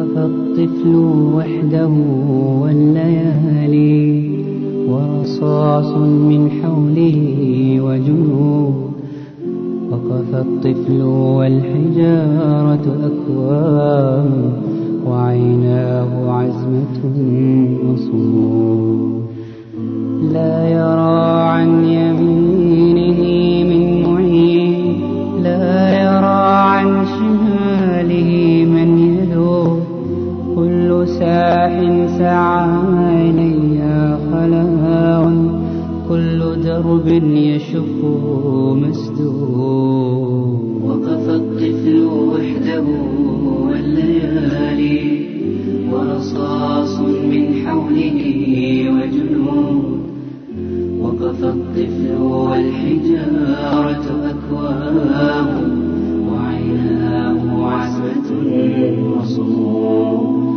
وقف الطفل وحده والليالي ورصاص من حوله وجنود. وقف الطفل والحجارة أكوام وعيناه عزمة وصمود. لا يرى عن يمينه من معين، لا يرى عن شماله من يدور. كل ساح سعى إليها خلاء، كل درب يشق مسدود. وقف الطفل وحده والليالي ورصاص من حوله وجنود. وقف الطفل والحجارة أكوام وعيناه عزمة وصمود.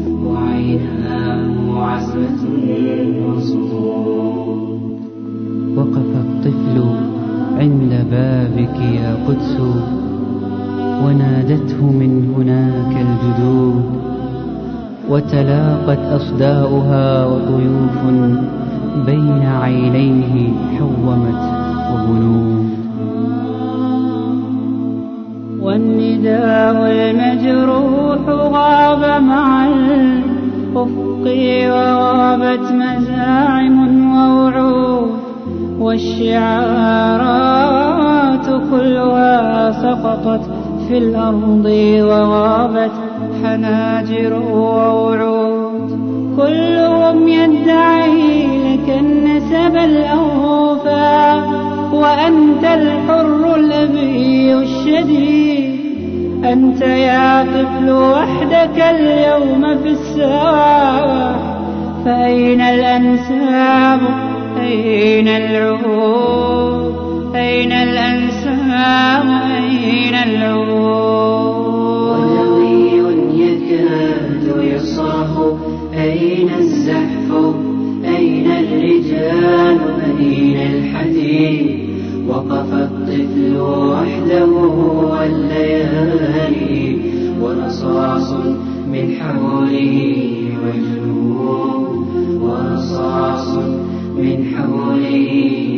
وعيناه عزمة وصمود. وقف الطفل عند بابك يا قدس، ونادته من هناك الجدود. وتلاقت أصداؤها وطيوف بين عينيه حومت وبنود. والنداء المجروح غاب مع الأفق، وغابت مزاعم ووعود. والشعارات كلها سقطت في الأرض، وغابت حناجر ووعود. كلهم يدعي لك النسب الأوفى، وأنت الحر الأبي الشديد. أنت يا طفل وحدك اليوم في السواح، فأين الأنساب؟ أين العهود؟ أين الأنساب؟ أين العهود؟ ونوي يكاد يصرخ، أين الزحف؟ أين الرجال؟ أين الحديد؟ وقف الطفل وحده والليالي ورصاص من حوله وجنود. ورصاص من حوله